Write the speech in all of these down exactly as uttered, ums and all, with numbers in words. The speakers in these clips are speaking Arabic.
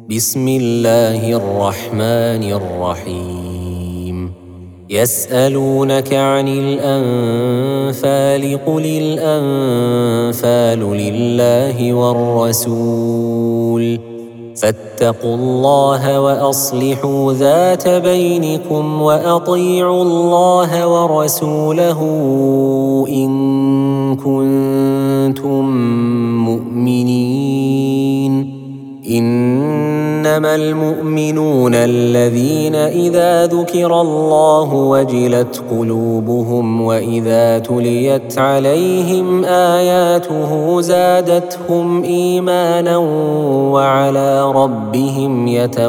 بسم الله الرحمن الرحيم يسألونك عن الأنفال قل الأنفال لله والرسول فاتقوا الله وأصلحوا ذات بينكم وأطيعوا الله ورسوله إن كنتم مؤمنين. إنما المؤمنون الذين إذا ذكر الله وجلت قلوبهم وإذا تليت عليهم آياته زادتهم إيمانا وعلى ربهم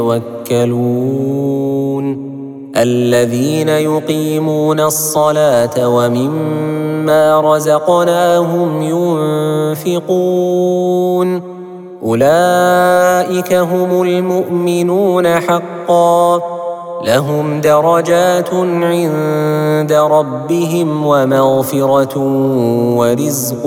يتوكلون. الذين يقيمون الصلاة ومما رزقناهم ينفقون أولئك هم المؤمنون حقا لهم درجات عند ربهم ومغفرة ورزق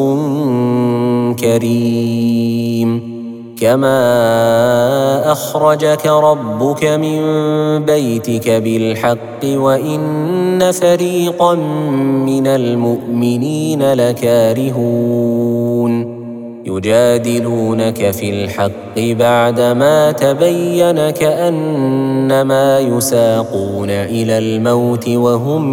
كريم. كما أخرجك ربك من بيتك بالحق وإن فريقا من المؤمنين لكارهون يجادلونك في الحق بعدما تبين كأنما يساقون إلى الموت وهم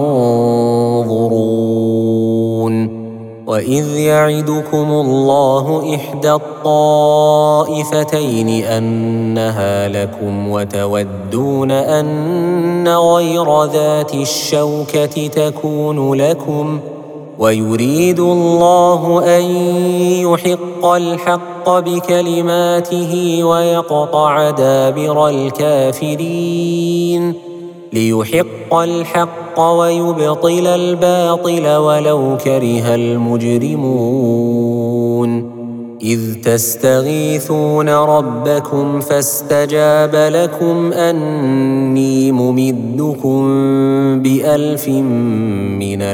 ينظرون. وإذ يعدكم الله إحدى الطائفتين أنها لكم وتودون أن غير ذات الشوكة تكون لكم ويريد الله أن يحق الحق بكلماته ويقطع دابر الكافرين ليحق الحق ويبطل الباطل ولو كره المجرمون. إذ تستغيثون ربكم فاستجاب لكم أني ممدكم بألف من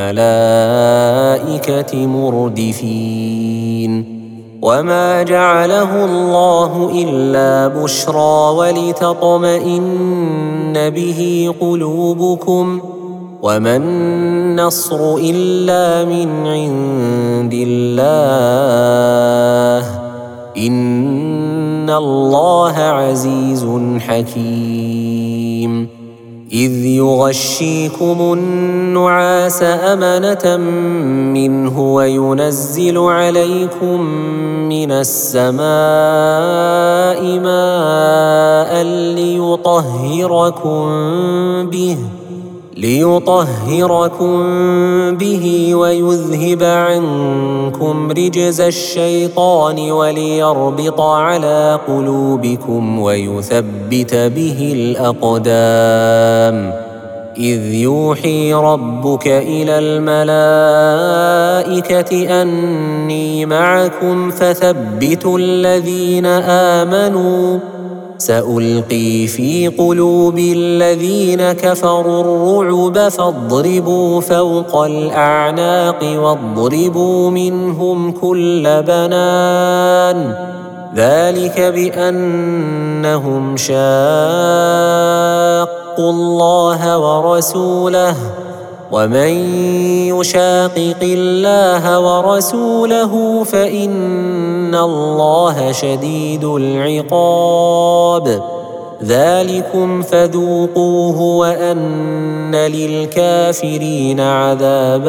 الملائكة مردفين. وما جعله الله إلا بشرى ولتطمئن به قلوبكم وما النصر إلا من عند الله إن الله عزيز حكيم. إذ يغشيكم النعاس أمنة منه وينزل عليكم من السماء ماء ليطهركم به ليطهركم به ويذهب عنكم رجز الشيطان وليربط على قلوبكم ويثبت به الأقدام. إذ يوحي ربك إلى الملائكة أني معكم فثبتوا الذين آمنوا سألقي في قلوب الذين كفروا الرعب فاضربوا فوق الأعناق واضربوا منهم كل بنان ذلك بأنهم شاقوا الله ورسوله ومن يشاقق الله ورسوله فإن الله شديد العقاب. ذلكم فذوقوه وأن للكافرين عذاب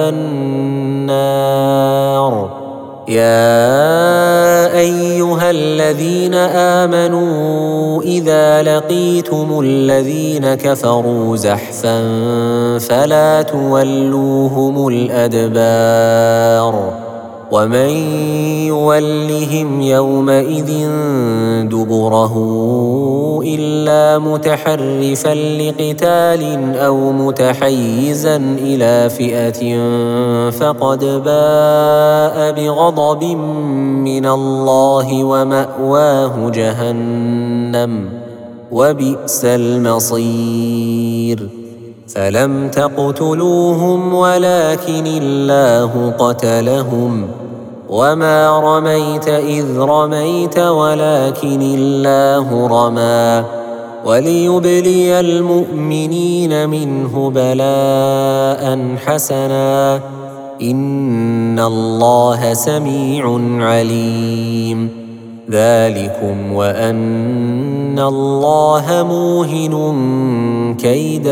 النار. يا أيها الذين آمنوا إذا لقيتم الذين كفروا زحفا فلا تولوهم الأدبار ومن يولهم يومئذ دبره إلا متحرفا لقتال أو متحيزا إلى فئة فقد باء بغضب من الله ومأواه جهنم وبئس المصير. فلم تقتلوهم ولكن الله قتلهم وما رميت إذ رميت ولكن الله رمى وليبلي المؤمنين منه بلاء حسنا إن الله سميع عليم ذلكم وأن الله موهن كيد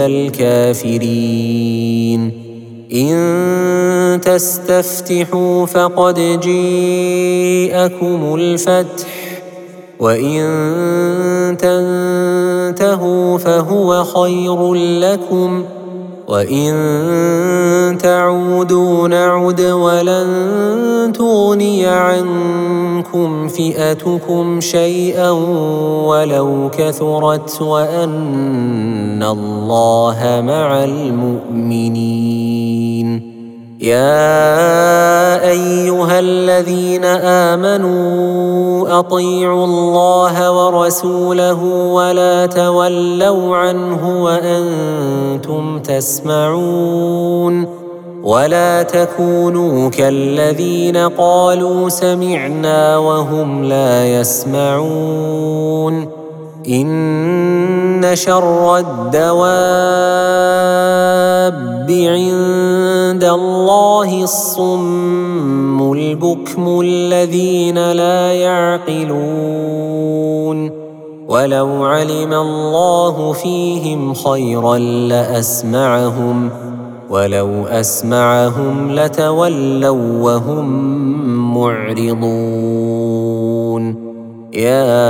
الكافرين إن تستفتحوا فقد جاءكم الفتح وإن تنتهوا فهو خير لكم وإن تعودوا نعد ولن تغني عنكم فئتكم شيئا ولو كثرت وأن الله مع المؤمنين يا أيها الذين آمنوا أطيعوا الله ورسوله ولا تولوا عنه وأنتم تسمعون ولا تكونوا كالذين قالوا سمعنا وهم لا يسمعون إن شر الدواب عند الله الصم البكم الذين لا يعقلون ولو علم الله فيهم خيرا لأسمعهم ولو أسمعهم لتولوا وهم معرضون يا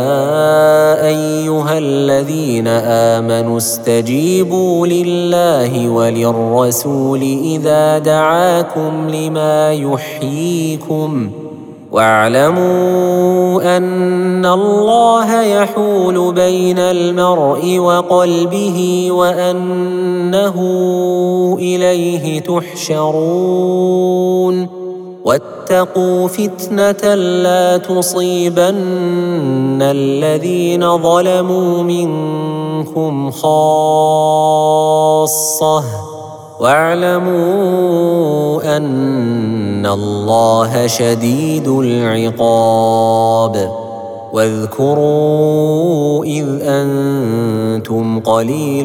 أيها الذين آمنوا استجيبوا لله وللرسول إذا دعاكم لما يحييكم واعلموا أن الله يحول بين المرء وقلبه وأنه إليه تحشرون واتقوا فتنة لا تصيبن الذين ظلموا منكم خاصة واعلموا أن الله شديد العقاب واذكروا إذ أنتم قليل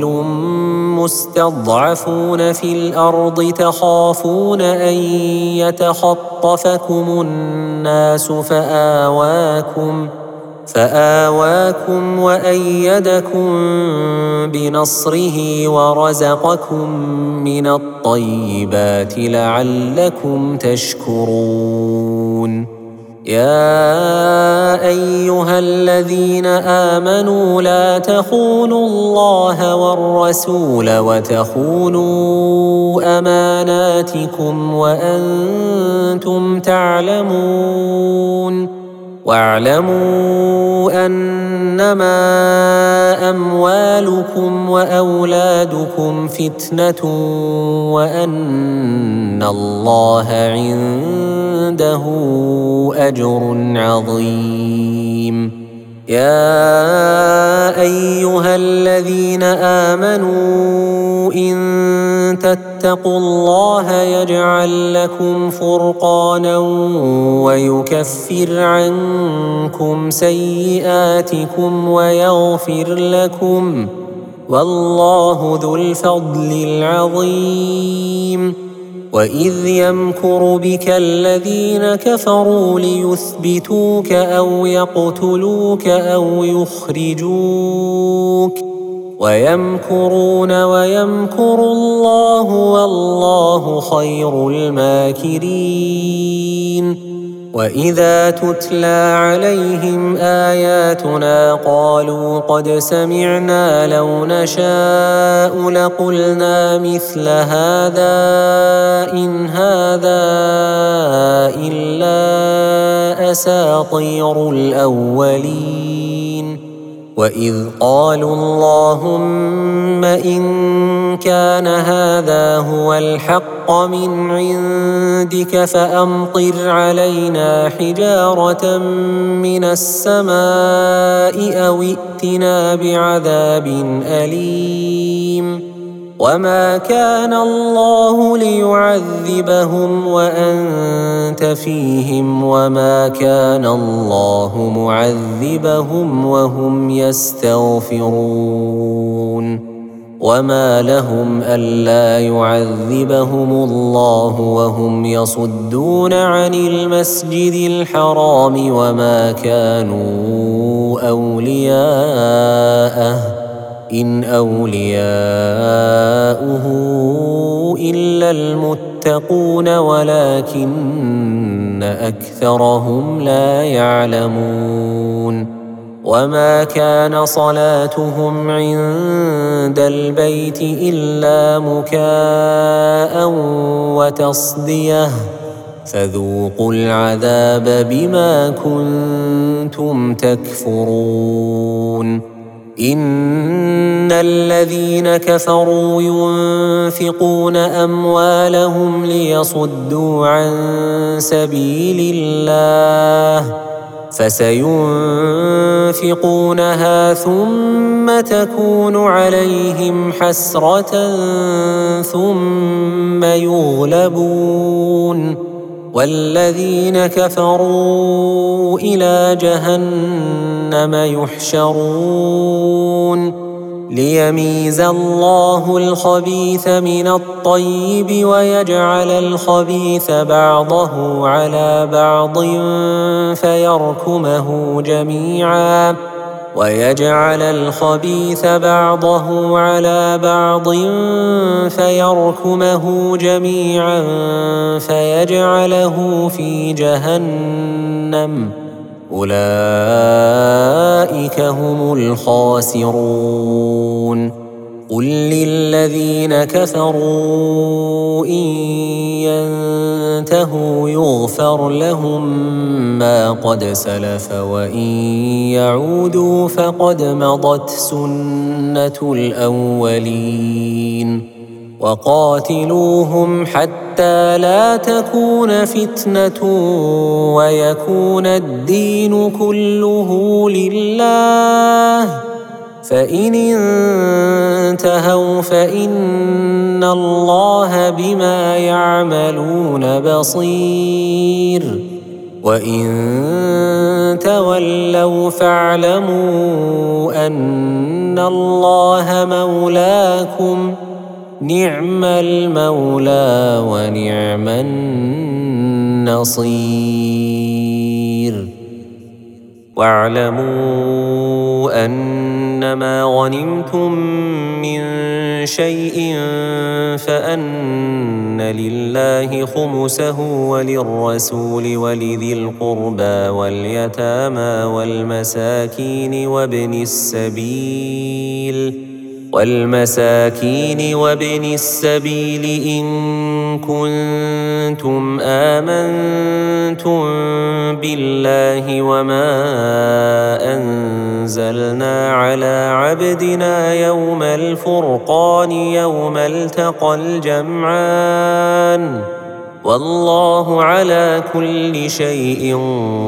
مستضعفون في الأرض تخافون أن يتخطفكم الناس فآواكم فآواكم وأيدكم بنصره ورزقكم من الطيبات لعلكم تشكرون يا أيها الذين آمنوا لا تخونوا الله والرسول وتخونوا أماناتكم وأنتم تعلمون واعلموا أنما أموالكم وأولادكم فتنة وأن الله عنده أجر عظيم يا أيها الذين آمنوا إن تتقوا الله يجعل لكم فرقانا ويكفر عنكم سيئاتكم ويغفر لكم والله ذو الفضل العظيم وإذ يمكر بك الذين كفروا ليثبتوك أو يقتلوك أو يخرجوك ويمكرون ويمكر الله والله خير الماكرين وإذا تتلى عليهم آياتنا قالوا قد سمعنا لو نشاء لقلنا مثل هذا إن هذا إلا أساطير الأولين وإذ قالوا اللهم إن كان هذا هو الحق من عندك فأمطر علينا حجارة من السماء أو ائتنا بعذاب أليم وما كان الله ليعذبهم وأنت فيهم وما كان الله معذبهم وهم يستغفرون وما لهم ألا يعذبهم الله وهم يصدون عن المسجد الحرام وما كانوا أولياءه إن أولياؤه إلا المتقون ولكن أكثرهم لا يعلمون وما كان صلاتهم عند البيت إلا مكاء وتصدية فذوقوا العذاب بما كنتم تكفرون إن الذين كفروا ينفقون أموالهم ليصدوا عن سبيل الله فسينفقونها ثم تكون عليهم حسرة ثم يغلبون والذين كفروا إلى جهنم يحشرون ليميز الله الخبيث من الطيب ويجعل الخبيث بعضه على بعض فيركمه جميعا ويجعل الخبيث بعضه على بعض فيركمه جميعا فيجعله في جهنم أولئك هم الخاسرون قل للذين كفروا إن ينتهوا يغفر لهم ما قد سلف وإن يعودوا فقد مضت سنة الأولين وقاتلوهم حتى لا تكون فتنة ويكون الدين كله لله فإن انتهوا فإن الله بما يعملون بصير وإن تولوا فاعلموا أن الله مولاكم نعم المولى ونعم النصير واعلموا أنما غنمتم من شيء فأن لله خمسه وللرسول ولذي القربى واليتامى والمساكين وابن السبيل والمساكين وابن السبيل إن كنتم آمنتم بالله وما أنزلنا على عبدنا يوم الفرقان يوم التقى الجمعان والله على كل شيء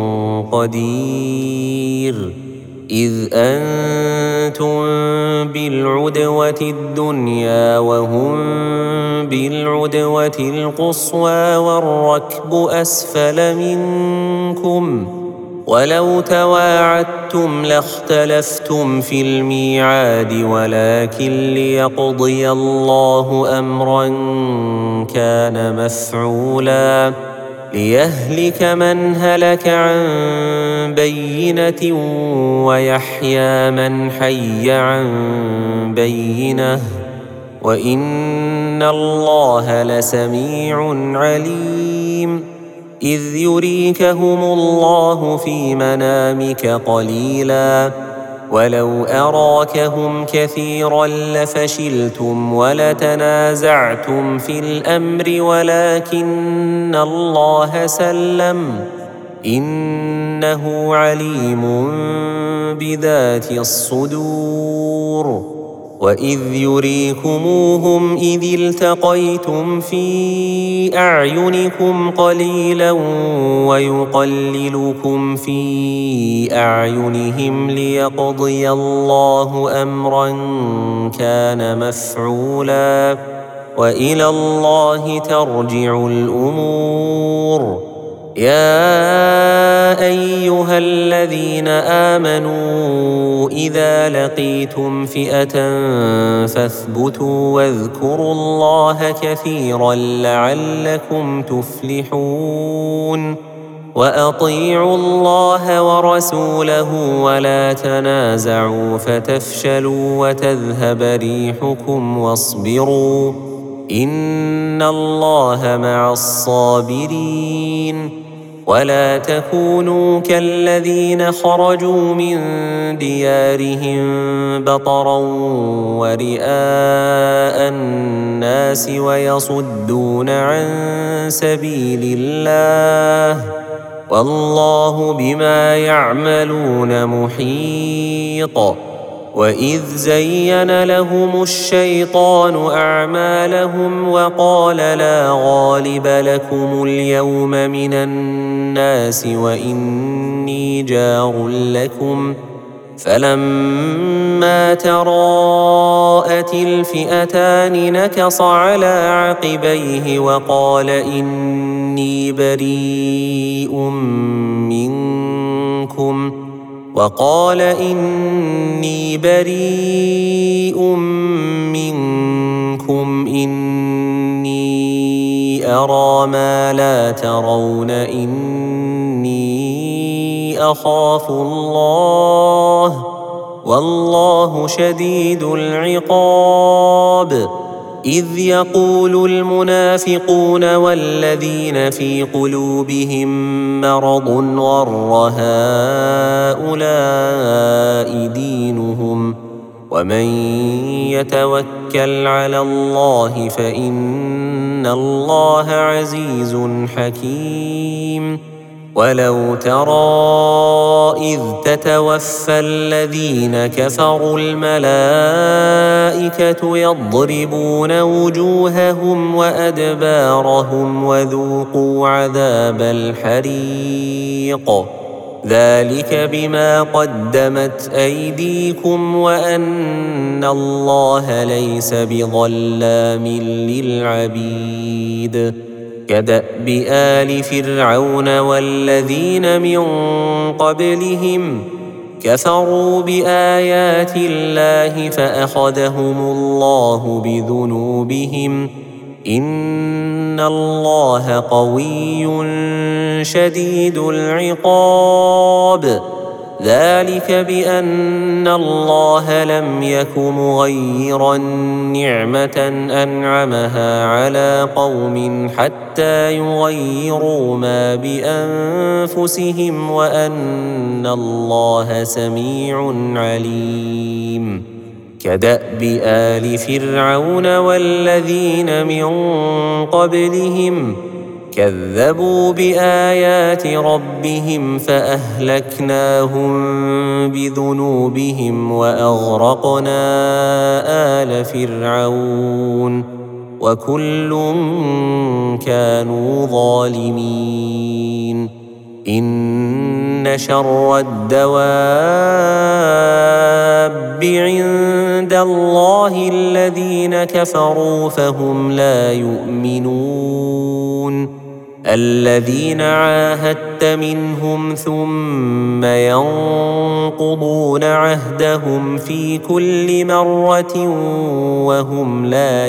قدير إذ أنتم بالعدوة الدنيا وهم بالعدوة القصوى والركب أسفل منكم ولو تواعدتم لاختلفتم في الميعاد ولكن ليقضي الله أمرا كان مفعولا ليهلك من هلك عن بينة ويحيى من حي عن بينة وإن الله لسميع عليم إذ يريكهم الله في منامك قليلا ولو أراكهم كثيرا لفشلتم ولتنازعتم في الأمر ولكن الله سلم إنه عليم بذات الصدور وإذ يريكموهم إذ التقيتم في أعينكم قليلا ويقللكم في أعينهم ليقضي الله أمرا كان مفعولا وإلى الله ترجع الأمور. يا أيها الذين آمنوا إذا لقيتم فئة فاثبتوا واذكروا الله كثيرا لعلكم تفلحون. وأطيعوا الله ورسوله ولا تنازعوا فتفشلوا وتذهب ريحكم واصبروا إن الله مع الصابرين. ولا تكونوا كالذين خرجوا من ديارهم بطرا ورئاء الناس ويصدون عن سبيل الله والله بما يعملون محيط. وإذ زين لهم الشيطان أعمالهم وقال لا غالب لكم اليوم من الناس وإني جار لكم فلما تراءت الفئتان نكص على عقبيه وقال إني بريء منكم وقال إني بريء منكم إني أرى ما لا ترون إني أخاف الله والله شديد العقاب. إذ يقول المنافقون والذين في قلوبهم مرض غر هؤلاء دينهم ومن يتوكل على الله فإن الله عزيز حكيم. ولو ترى إذ تتوفى الذين كفروا الملائكة يضربون وجوههم وأدبارهم وذوقوا عذاب الحريق ذلك بما قدمت أيديكم وأن الله ليس بظلام للعبيد. كدأب آل فرعون والذين من قبلهم كفروا بآيات الله فأخذهم الله بذنوبهم إن الله قوي شديد العقاب. ذلك بأن الله لم يك مغيرا نعمة أنعمها على قوم حتى يغيروا ما بأنفسهم وأن الله سميع عليم. كدأب آل فرعون والذين من قبلهم كذبوا بآيات ربهم فأهلكناهم بذنوبهم وأغرقنا آل فرعون وكل كانوا ظالمين. إن شر الدواب عند الله الذين كفروا فهم لا يؤمنون. الذين عاهدت منهم ثم ينقضون عهدهم في كل مرة وهم لا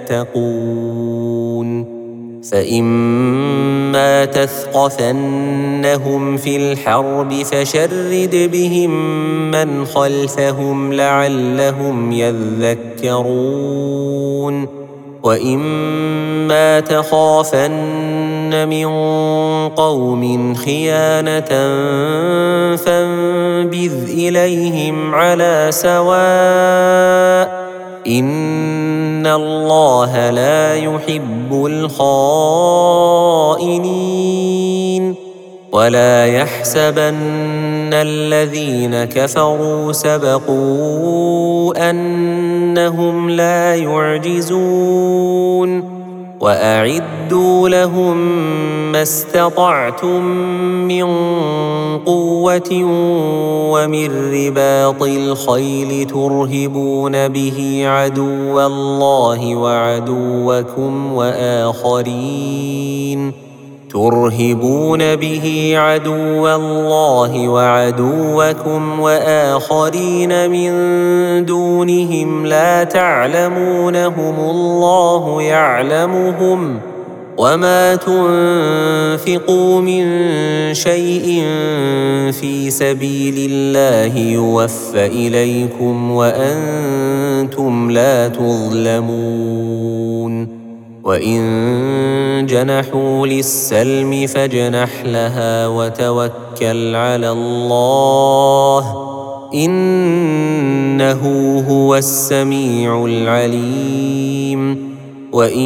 يتقون. فإما تثقفنهم في الحرب فشرد بهم من خلفهم لعلهم يذكرون. وإما تخافن من قوم خيانة فانبذ إليهم على سواء إن الله لا يحب الخائنين. ولا يحسبن الذين كفروا سبقوا أنهم لا يعجزون وأعدوا لهم ما استطعتم من قوة ومن رباط الخيل ترهبون به عدو الله وعدوكم وآخرين ترهبون به عدو الله وعدوكم وآخرين من دونهم لا تعلمونهم الله يعلمهم وما تنفقوا من شيء في سبيل الله يوفى إليكم وأنتم لا تظلمون وإن جنحوا للسلم فاجنح لها وتوكل على الله إنه هو السميع العليم وإن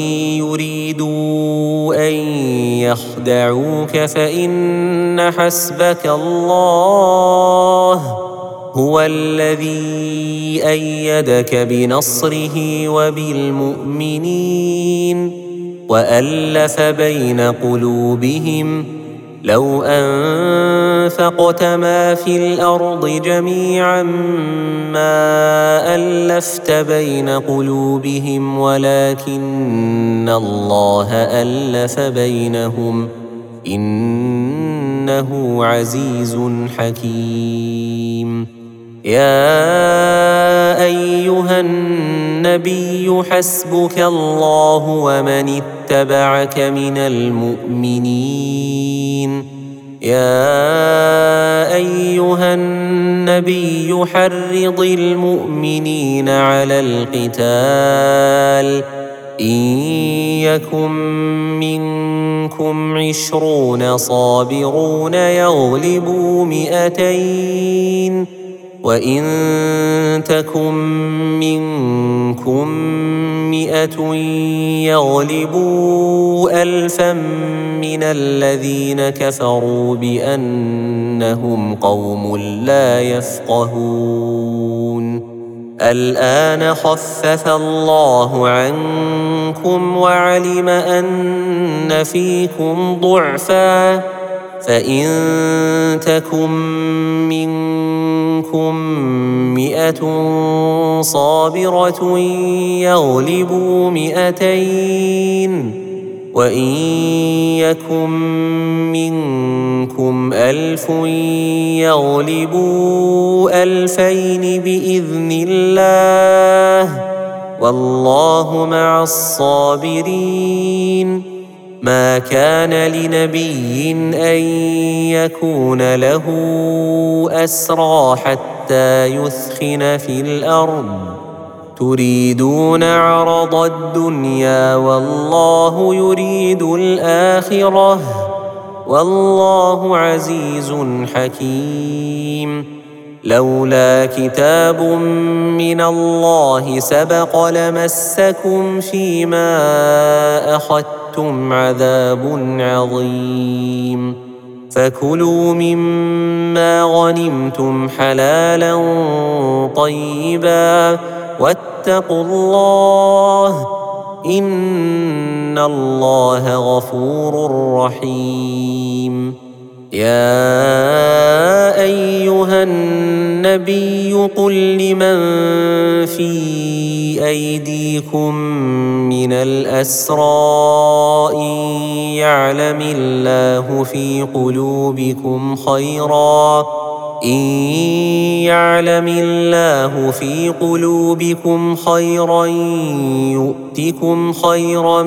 يريدوا أن يخدعوك فإن حسبك الله هو الذي أيدك بنصره وبالمؤمنين وألف بين قلوبهم لو أنفقت ما في الأرض جميعا ما ألفت بين قلوبهم ولكن الله ألف بينهم إنه عزيز حكيم يا أيها النبي حسبك الله ومن اتبعك من المؤمنين يا أيها النبي حرض المؤمنين على القتال إن يكن منكم عشرون صابرون يغلبوا مئتين وإن تكن منكم مئة يغلبوا ألفا من الذين كفروا بأنهم قوم لا يفقهون الآن خفف الله عنكم وعلم أن فيكم ضعفا فإن تكن منكم مئة صابرة يغلبوا مئتين وإن يكن منكم ألف يغلبوا ألفين بإذن الله والله مع الصابرين ما كان لنبي أن يكون له أسرى حتى يثخن في الأرض تريدون عرض الدنيا والله يريد الآخرة والله عزيز حكيم لولا كتاب من الله سبق لمسكم فيما أخذتم عذاب عظيم فكلوا مما غنمتم حلالا طيبا واتقوا الله إن الله غفور رحيم يا أيها النبي قل لمن في أيديكم من الأسرى إن يعلم الله في قلوبكم خيرا إن يعلم الله في قلوبكم خيرا يؤتكم خيرا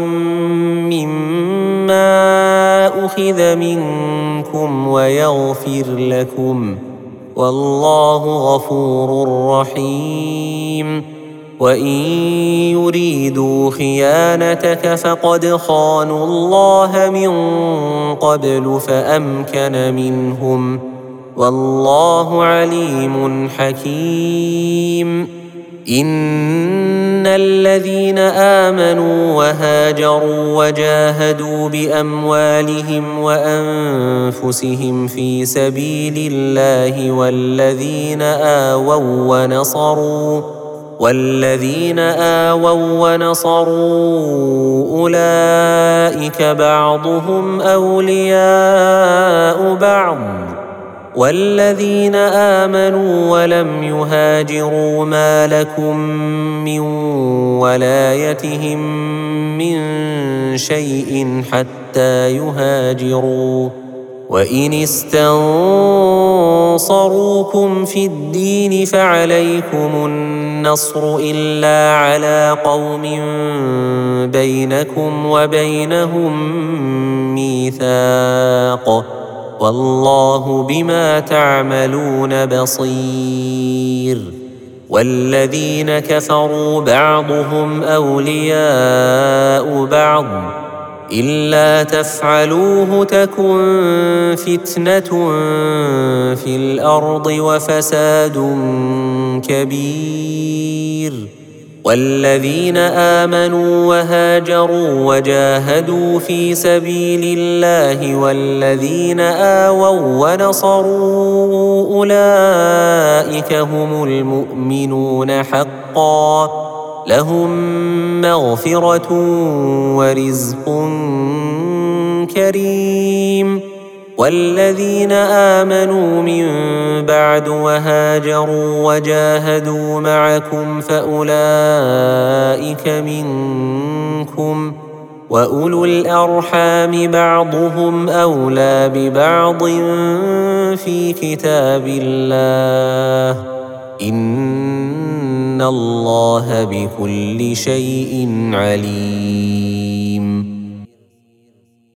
مما أخذ منكم ويغفر لكم والله غفور رحيم وإن يريدوا خيانتك فقد خانوا الله من قبل فأمكن منهم والله عليم حكيم إن الذين آمنوا وهاجروا وجاهدوا بأموالهم وأنفسهم في سبيل الله والذين آووا ونصروا والذين آووا ونصروا أولئك بعضهم أولياء بعض والذين آمنوا ولم يهاجروا ما لكم من ولايتهم من شيء حتى يهاجروا وإن استنصروكم في الدين فعليكم النصر إلا على قوم بينكم وبينهم ميثاق والله بما تعملون بصير والذين كفروا بعضهم أولياء بعض إلا تفعلوه تكن فتنة في الأرض وفساد كبير والذين آمنوا وهاجروا وجاهدوا في سبيل الله والذين آووا ونصروا أولئك هم المؤمنون حقا لهم مغفرة ورزق كريم والذين آمنوا من بعد وهاجروا وجاهدوا معكم فأولئك منكم وأولو الأرحام بعضهم أولى ببعض في كتاب الله إن الله بكل شيء عليم.